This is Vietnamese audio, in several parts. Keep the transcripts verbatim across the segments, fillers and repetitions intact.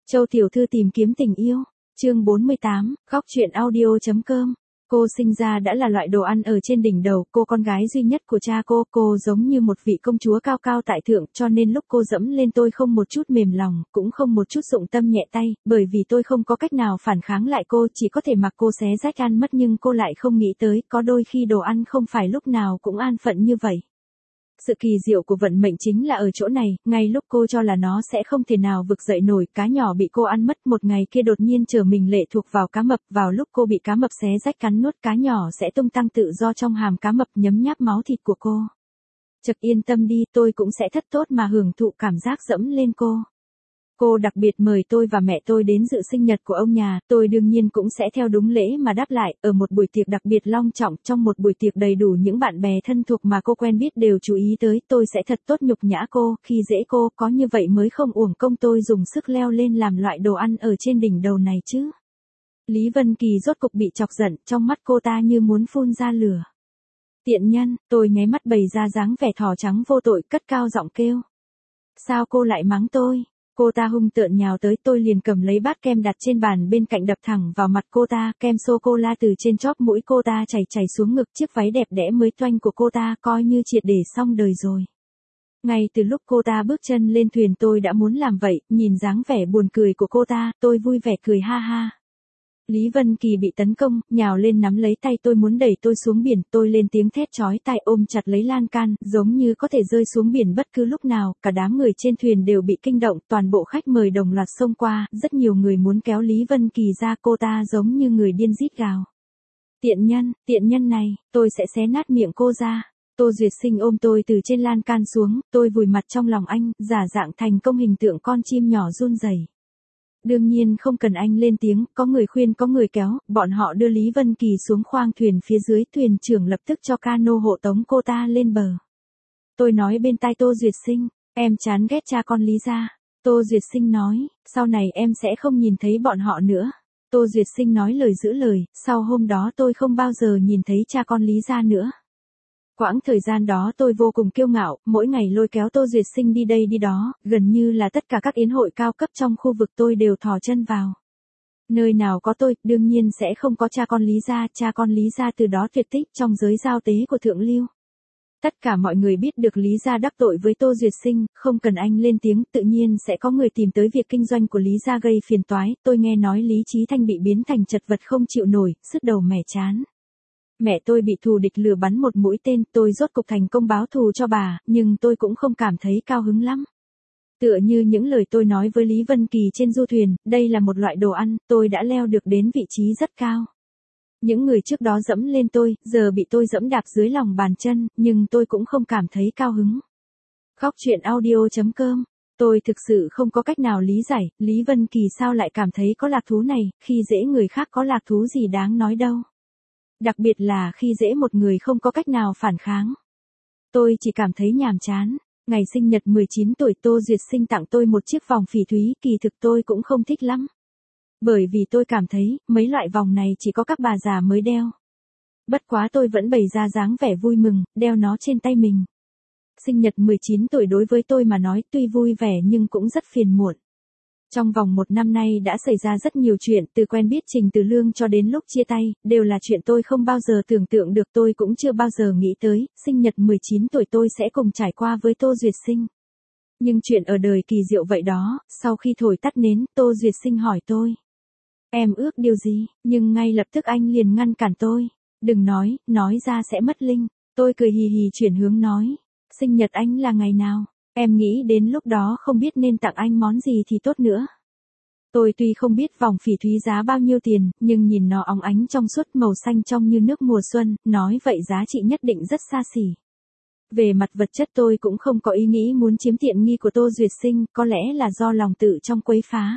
Châu tiểu thư tìm kiếm tình yêu, chương bốn mươi tám, khóc chuyện audio.com. Cô sinh ra đã là loại đồ ăn ở trên đỉnh đầu, cô con gái duy nhất của cha cô, cô giống như một vị công chúa cao cao tại thượng, cho nên lúc cô dẫm lên tôi không một chút mềm lòng, cũng không một chút dụng tâm nhẹ tay, bởi vì tôi không có cách nào phản kháng lại cô, chỉ có thể mặc cô xé rách ăn mất, nhưng cô lại không nghĩ tới, có đôi khi đồ ăn không phải lúc nào cũng an phận như vậy. Sự kỳ diệu của vận mệnh chính là ở chỗ này, ngay lúc cô cho là nó sẽ không thể nào vực dậy nổi, cá nhỏ bị cô ăn mất, một ngày kia đột nhiên trở mình lệ thuộc vào cá mập, vào lúc cô bị cá mập xé rách cắn nuốt, cá nhỏ sẽ tung tăng tự do trong hàm cá mập nhấm nháp máu thịt của cô. Chật, yên tâm đi, tôi cũng sẽ thật tốt mà hưởng thụ cảm giác dẫm lên cô. Cô đặc biệt mời tôi và mẹ tôi đến dự sinh nhật của ông nhà, tôi đương nhiên cũng sẽ theo đúng lễ mà đáp lại, ở một buổi tiệc đặc biệt long trọng, trong một buổi tiệc đầy đủ những bạn bè thân thuộc mà cô quen biết đều chú ý tới, tôi sẽ thật tốt nhục nhã cô, khi dễ cô, có như vậy mới không uổng công tôi dùng sức leo lên làm loại đồ ăn ở trên đỉnh đầu này chứ. Lý Vân Kỳ rốt cục bị chọc giận, trong mắt cô ta như muốn phun ra lửa. Tiện nhân, tôi nháy mắt bày ra dáng vẻ thỏ trắng vô tội, cất cao giọng kêu. Sao cô lại mắng tôi? Cô ta hung tợn nhào tới, tôi liền cầm lấy bát kem đặt trên bàn bên cạnh đập thẳng vào mặt cô ta, kem sô-cô-la từ trên chóp mũi cô ta chảy chảy xuống ngực, chiếc váy đẹp đẽ mới toanh của cô ta coi như triệt để xong đời rồi. Ngay từ lúc cô ta bước chân lên thuyền tôi đã muốn làm vậy, nhìn dáng vẻ buồn cười của cô ta, tôi vui vẻ cười ha ha. Lý Vân Kỳ bị tấn công, nhào lên nắm lấy tay tôi muốn đẩy tôi xuống biển, tôi lên tiếng thét chói tai ôm chặt lấy lan can, giống như có thể rơi xuống biển bất cứ lúc nào, cả đám người trên thuyền đều bị kinh động, toàn bộ khách mời đồng loạt xông qua, rất nhiều người muốn kéo Lý Vân Kỳ ra, cô ta giống như người điên rít gào. Tiện nhân, tiện nhân này, tôi sẽ xé nát miệng cô ra. Tô Duyệt Sinh ôm tôi từ trên lan can xuống, tôi vùi mặt trong lòng anh, giả dạng thành công hình tượng con chim nhỏ run rẩy. Đương nhiên không cần anh lên tiếng, có người khuyên có người kéo, bọn họ đưa Lý Vân Kỳ xuống khoang thuyền phía dưới, thuyền trưởng lập tức cho cano hộ tống cô ta lên bờ. Tôi nói bên tai Tô Duyệt Sinh, em chán ghét cha con Lý gia. Tô Duyệt Sinh nói, sau này em sẽ không nhìn thấy bọn họ nữa. Tô Duyệt Sinh nói lời giữ lời, sau hôm đó tôi không bao giờ nhìn thấy cha con Lý gia nữa. Quãng thời gian đó tôi vô cùng kiêu ngạo, mỗi ngày lôi kéo Tô Duyệt Sinh đi đây đi đó, gần như là tất cả các yến hội cao cấp trong khu vực tôi đều thò chân vào. Nơi nào có tôi, đương nhiên sẽ không có cha con Lý gia, cha con Lý gia từ đó tuyệt tích trong giới giao tế của thượng lưu. Tất cả mọi người biết được Lý gia đắc tội với Tô Duyệt Sinh, không cần anh lên tiếng, tự nhiên sẽ có người tìm tới việc kinh doanh của Lý gia gây phiền toái, tôi nghe nói Lý Chí Thanh bị biến thành chật vật không chịu nổi, sứt đầu mẻ chán. Mẹ tôi bị thù địch lừa bắn một mũi tên, tôi rốt cục thành công báo thù cho bà, nhưng tôi cũng không cảm thấy cao hứng lắm. Tựa như những lời tôi nói với Lý Vân Kỳ trên du thuyền, đây là một loại đồ ăn, tôi đã leo được đến vị trí rất cao. Những người trước đó dẫm lên tôi, giờ bị tôi dẫm đạp dưới lòng bàn chân, nhưng tôi cũng không cảm thấy cao hứng. Khóc chuyện audio.com. Tôi thực sự không có cách nào lý giải, Lý Vân Kỳ sao lại cảm thấy có lạc thú này, khi dễ người khác có lạc thú gì đáng nói đâu. Đặc biệt là khi dễ một người không có cách nào phản kháng. Tôi chỉ cảm thấy nhàm chán. Ngày sinh nhật mười chín tuổi Tô Duyệt Sinh tặng tôi một chiếc vòng phỉ thúy, kỳ thực tôi cũng không thích lắm. Bởi vì tôi cảm thấy, mấy loại vòng này chỉ có các bà già mới đeo. Bất quá tôi vẫn bày ra dáng vẻ vui mừng, đeo nó trên tay mình. Sinh nhật mười chín tuổi đối với tôi mà nói tuy vui vẻ nhưng cũng rất phiền muộn. Trong vòng một năm nay đã xảy ra rất nhiều chuyện, từ quen biết Trình Từ Lương cho đến lúc chia tay, đều là chuyện tôi không bao giờ tưởng tượng được, tôi cũng chưa bao giờ nghĩ tới, sinh nhật mười chín tuổi tôi sẽ cùng trải qua với Tô Duyệt Sinh. Nhưng chuyện ở đời kỳ diệu vậy đó, sau khi thổi tắt nến, Tô Duyệt Sinh hỏi tôi. Em ước điều gì, nhưng ngay lập tức anh liền ngăn cản tôi. Đừng nói, nói ra sẽ mất linh. Tôi cười hì hì chuyển hướng nói. Sinh nhật anh là ngày nào? Em nghĩ đến lúc đó không biết nên tặng anh món gì thì tốt nữa. Tôi tuy không biết vòng phỉ thúy giá bao nhiêu tiền, nhưng nhìn nó óng ánh trong suốt màu xanh trong như nước mùa xuân, nói vậy giá trị nhất định rất xa xỉ. Về mặt vật chất tôi cũng không có ý nghĩ muốn chiếm tiện nghi của Tô Duyệt Sinh, có lẽ là do lòng tự trong quấy phá.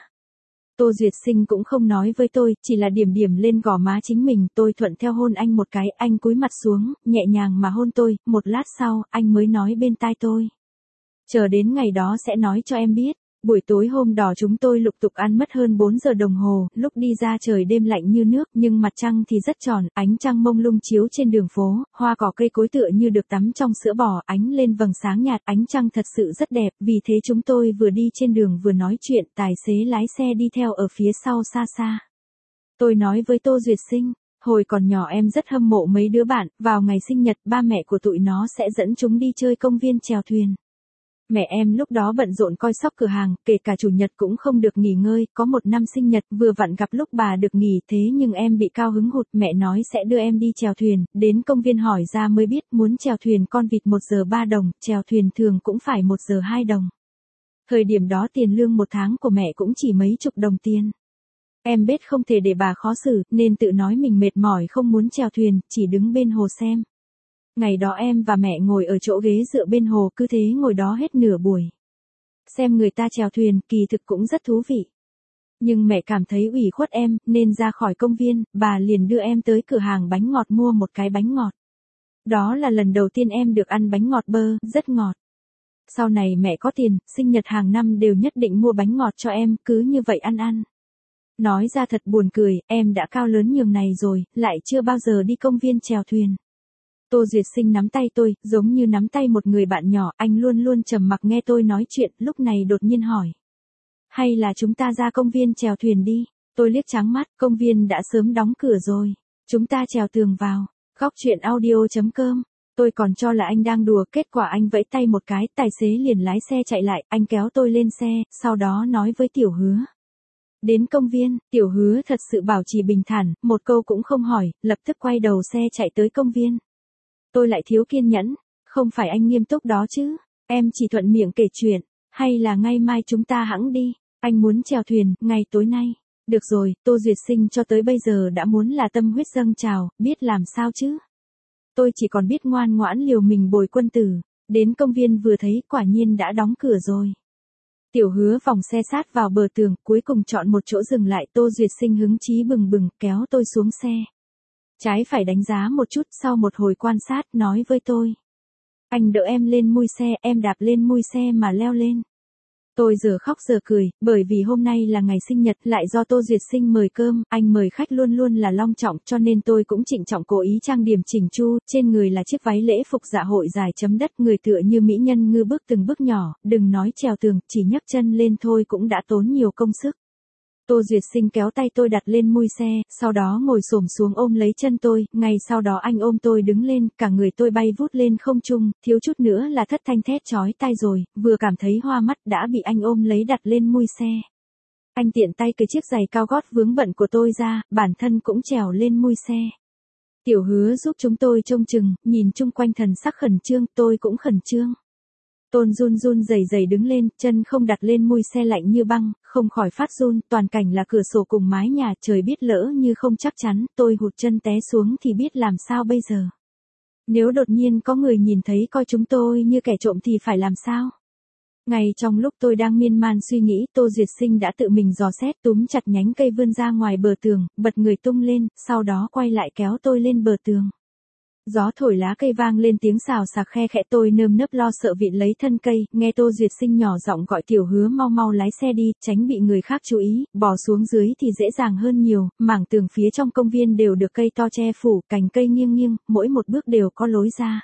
Tô Duyệt Sinh cũng không nói với tôi, chỉ là điểm điểm lên gò má chính mình, tôi thuận theo hôn anh một cái, anh cúi mặt xuống, nhẹ nhàng mà hôn tôi, một lát sau, anh mới nói bên tai tôi. Chờ đến ngày đó sẽ nói cho em biết, Buổi tối hôm đó chúng tôi lục tục ăn mất hơn bốn giờ đồng hồ, lúc đi ra trời đêm lạnh như nước nhưng mặt trăng thì rất tròn, ánh trăng mông lung chiếu trên đường phố, hoa cỏ cây cối tựa như được tắm trong sữa bò, ánh lên vầng sáng nhạt, ánh trăng thật sự rất đẹp, vì thế chúng tôi vừa đi trên đường vừa nói chuyện, tài xế lái xe đi theo ở phía sau xa xa. Tôi nói với Tô Duyệt Sinh, hồi còn nhỏ em rất hâm mộ mấy đứa bạn, vào ngày sinh nhật ba mẹ của tụi nó sẽ dẫn chúng đi chơi công viên chèo thuyền. Mẹ em lúc đó bận rộn coi sóc cửa hàng, kể cả chủ nhật cũng không được nghỉ ngơi, có một năm sinh nhật vừa vặn gặp lúc bà được nghỉ, thế nhưng em bị cao hứng hụt, mẹ nói sẽ đưa em đi chèo thuyền, đến công viên hỏi ra mới biết muốn chèo thuyền con vịt một giờ ba đồng, chèo thuyền thường cũng phải một giờ hai đồng. Thời điểm đó tiền lương một tháng của mẹ cũng chỉ mấy chục đồng tiền. Em biết không thể để bà khó xử, nên tự nói mình mệt mỏi không muốn chèo thuyền, chỉ đứng bên hồ xem. Ngày đó em và mẹ ngồi ở chỗ ghế dựa bên hồ, cứ thế ngồi đó hết nửa buổi. Xem người ta chèo thuyền, kỳ thực cũng rất thú vị. Nhưng mẹ cảm thấy ủy khuất em, nên ra khỏi công viên, bà liền đưa em tới cửa hàng bánh ngọt mua một cái bánh ngọt. Đó là lần đầu tiên em được ăn bánh ngọt bơ, rất ngọt. Sau này mẹ có tiền, sinh nhật hàng năm đều nhất định mua bánh ngọt cho em, cứ như vậy ăn ăn. Nói ra thật buồn cười, em đã cao lớn nhường này rồi, lại chưa bao giờ đi công viên chèo thuyền. Tô Duyệt Sinh nắm tay tôi, giống như nắm tay một người bạn nhỏ, anh luôn luôn trầm mặc nghe tôi nói chuyện, lúc này đột nhiên hỏi. Hay là chúng ta ra công viên chèo thuyền đi? Tôi liếc trắng mắt, công viên đã sớm đóng cửa rồi. Chúng ta trèo tường vào. Góc chuyện audio chấm com. Tôi còn cho là anh đang đùa, kết quả anh vẫy tay một cái, tài xế liền lái xe chạy lại, anh kéo tôi lên xe, sau đó nói với Tiểu Hứa. Đến công viên, Tiểu Hứa thật sự bảo trì bình thản, một câu cũng không hỏi, lập tức quay đầu xe chạy tới công viên. Tôi lại thiếu kiên nhẫn, không phải anh nghiêm túc đó chứ, em chỉ thuận miệng kể chuyện, hay là ngày mai chúng ta hẵng đi, anh muốn chèo thuyền, ngày tối nay. Được rồi, Tô Duyệt Sinh cho tới bây giờ đã muốn là tâm huyết dâng trào, biết làm sao chứ. Tôi chỉ còn biết ngoan ngoãn liều mình bồi quân tử, đến công viên vừa thấy quả nhiên đã đóng cửa rồi. Tiểu Hứa vòng xe sát vào bờ tường, cuối cùng chọn một chỗ dừng lại, Tô Duyệt Sinh hứng chí bừng bừng, kéo tôi xuống xe. Trái phải đánh giá một chút, sau một hồi quan sát, nói với tôi. Anh đỡ em lên mui xe, em đạp lên mui xe mà leo lên. Tôi giờ khóc giờ cười, bởi vì hôm nay là ngày sinh nhật, lại do Tô Duyệt Sinh mời cơm, anh mời khách luôn luôn là long trọng, cho nên tôi cũng trịnh trọng cố ý trang điểm chỉnh chu, trên người là chiếc váy lễ phục dạ hội dài chấm đất, người tựa như mỹ nhân ngư bước từng bước nhỏ, đừng nói trèo tường, chỉ nhấc chân lên thôi cũng đã tốn nhiều công sức. Tô Duyệt Sinh kéo tay tôi đặt lên mui xe, sau đó ngồi xổm xuống ôm lấy chân tôi, ngay sau đó anh ôm tôi đứng lên, cả người tôi bay vút lên không trung, thiếu chút nữa là thất thanh thét chói tai rồi, vừa cảm thấy hoa mắt đã bị anh ôm lấy đặt lên mui xe. Anh tiện tay cởi chiếc giày cao gót vướng bận của tôi ra, bản thân cũng trèo lên mui xe. Tiểu Hứa giúp chúng tôi trông chừng, nhìn chung quanh thần sắc khẩn trương, tôi cũng khẩn trương. Tôn run run rẩy rẩy đứng lên, chân không đặt lên mui xe lạnh như băng, không khỏi phát run, toàn cảnh là cửa sổ cùng mái nhà, trời biết lỡ như không chắc chắn, tôi hụt chân té xuống thì biết làm sao bây giờ. Nếu đột nhiên có người nhìn thấy coi chúng tôi như kẻ trộm thì phải làm sao? Ngay trong lúc tôi đang miên man suy nghĩ, Tô Duyệt Sinh đã tự mình dò xét túm chặt nhánh cây vươn ra ngoài bờ tường, bật người tung lên, sau đó quay lại kéo tôi lên bờ tường. Gió thổi lá cây vang lên tiếng xào xạc khe khẽ, tôi nơm nớp lo sợ vịn lấy thân cây, nghe Tô Duyệt Sinh nhỏ giọng gọi Tiểu Hứa mau mau lái xe đi, tránh bị người khác chú ý, bò xuống dưới thì dễ dàng hơn nhiều, mảng tường phía trong công viên đều được cây to che phủ, cành cây nghiêng nghiêng, mỗi một bước đều có lối ra.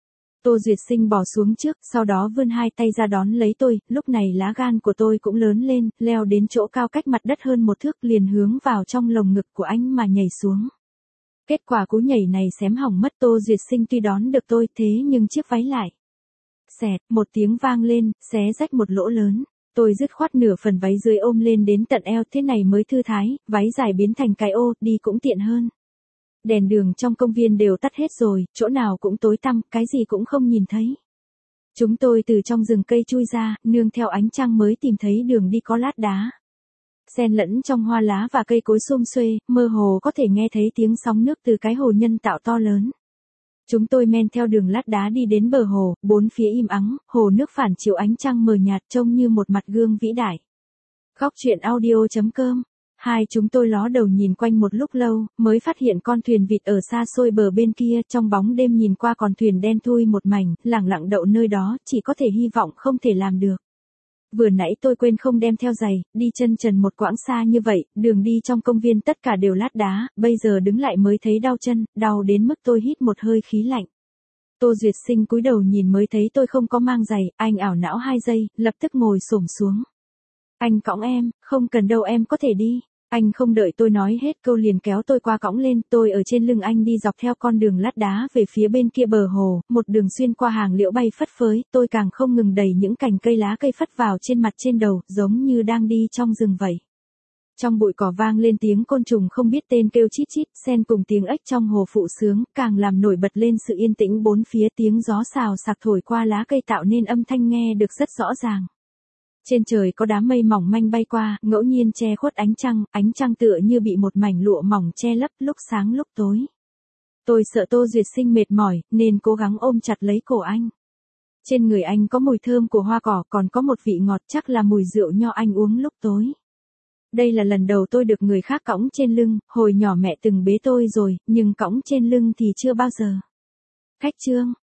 Tô Duyệt Sinh bò xuống trước, sau đó vươn hai tay ra đón lấy tôi, lúc này lá gan của tôi cũng lớn lên, leo đến chỗ cao cách mặt đất hơn một thước liền hướng vào trong lồng ngực của anh mà nhảy xuống. Kết quả cú nhảy này xém hỏng mất, Tô Duyệt Sinh tuy đón được tôi, thế nhưng chiếc váy lại. Xẹt, một tiếng vang lên, xé rách một lỗ lớn. Tôi dứt khoát nửa phần váy dưới ôm lên đến tận eo, thế này mới thư thái, váy dài biến thành cái ô, đi cũng tiện hơn. Đèn đường trong công viên đều tắt hết rồi, chỗ nào cũng tối tăm, cái gì cũng không nhìn thấy. Chúng tôi từ trong rừng cây chui ra, nương theo ánh trăng mới tìm thấy đường đi có lát đá. Xen lẫn trong hoa lá và cây cối sum xuê, mơ hồ có thể nghe thấy tiếng sóng nước từ cái hồ nhân tạo to lớn. Chúng tôi men theo đường lát đá đi đến bờ hồ, bốn phía im ắng, hồ nước phản chiếu ánh trăng mờ nhạt trông như một mặt gương vĩ đại. Góc chuyện audio chấm com. Hai chúng tôi ló đầu nhìn quanh một lúc lâu, mới phát hiện con thuyền vịt ở xa xôi bờ bên kia, trong bóng đêm nhìn qua con thuyền đen thui một mảnh, lẳng lặng đậu nơi đó, chỉ có thể hy vọng không thể làm được. Vừa nãy tôi quên không đem theo giày, đi chân trần một quãng xa như vậy, đường đi trong công viên tất cả đều lát đá, bây giờ đứng lại mới thấy đau chân, đau đến mức tôi hít một hơi khí lạnh. Tô Duyệt Sinh cúi đầu nhìn mới thấy tôi không có mang giày, anh ảo não hai giây, lập tức ngồi xổm xuống. Anh cõng em, không cần đâu em có thể đi. Anh không đợi tôi nói hết câu liền kéo tôi qua cõng lên, tôi ở trên lưng anh đi dọc theo con đường lát đá về phía bên kia bờ hồ, một đường xuyên qua hàng liễu bay phất phới, tôi càng không ngừng đẩy những cành cây lá cây phất vào trên mặt trên đầu, giống như đang đi trong rừng vậy. Trong bụi cỏ vang lên tiếng côn trùng không biết tên kêu chít chít, xen cùng tiếng ếch trong hồ phụ sướng, càng làm nổi bật lên sự yên tĩnh bốn phía, tiếng gió xào xạc thổi qua lá cây tạo nên âm thanh nghe được rất rõ ràng. Trên trời có đám mây mỏng manh bay qua, ngẫu nhiên che khuất ánh trăng, ánh trăng tựa như bị một mảnh lụa mỏng che lấp, lúc sáng lúc tối. Tôi sợ Tô Duyệt Sinh mệt mỏi, nên cố gắng ôm chặt lấy cổ anh. Trên người anh có mùi thơm của hoa cỏ, còn có một vị ngọt, chắc là mùi rượu nho anh uống lúc tối. Đây là lần đầu tôi được người khác cõng trên lưng, hồi nhỏ mẹ từng bế tôi rồi, nhưng cõng trên lưng thì chưa bao giờ. Khách trương,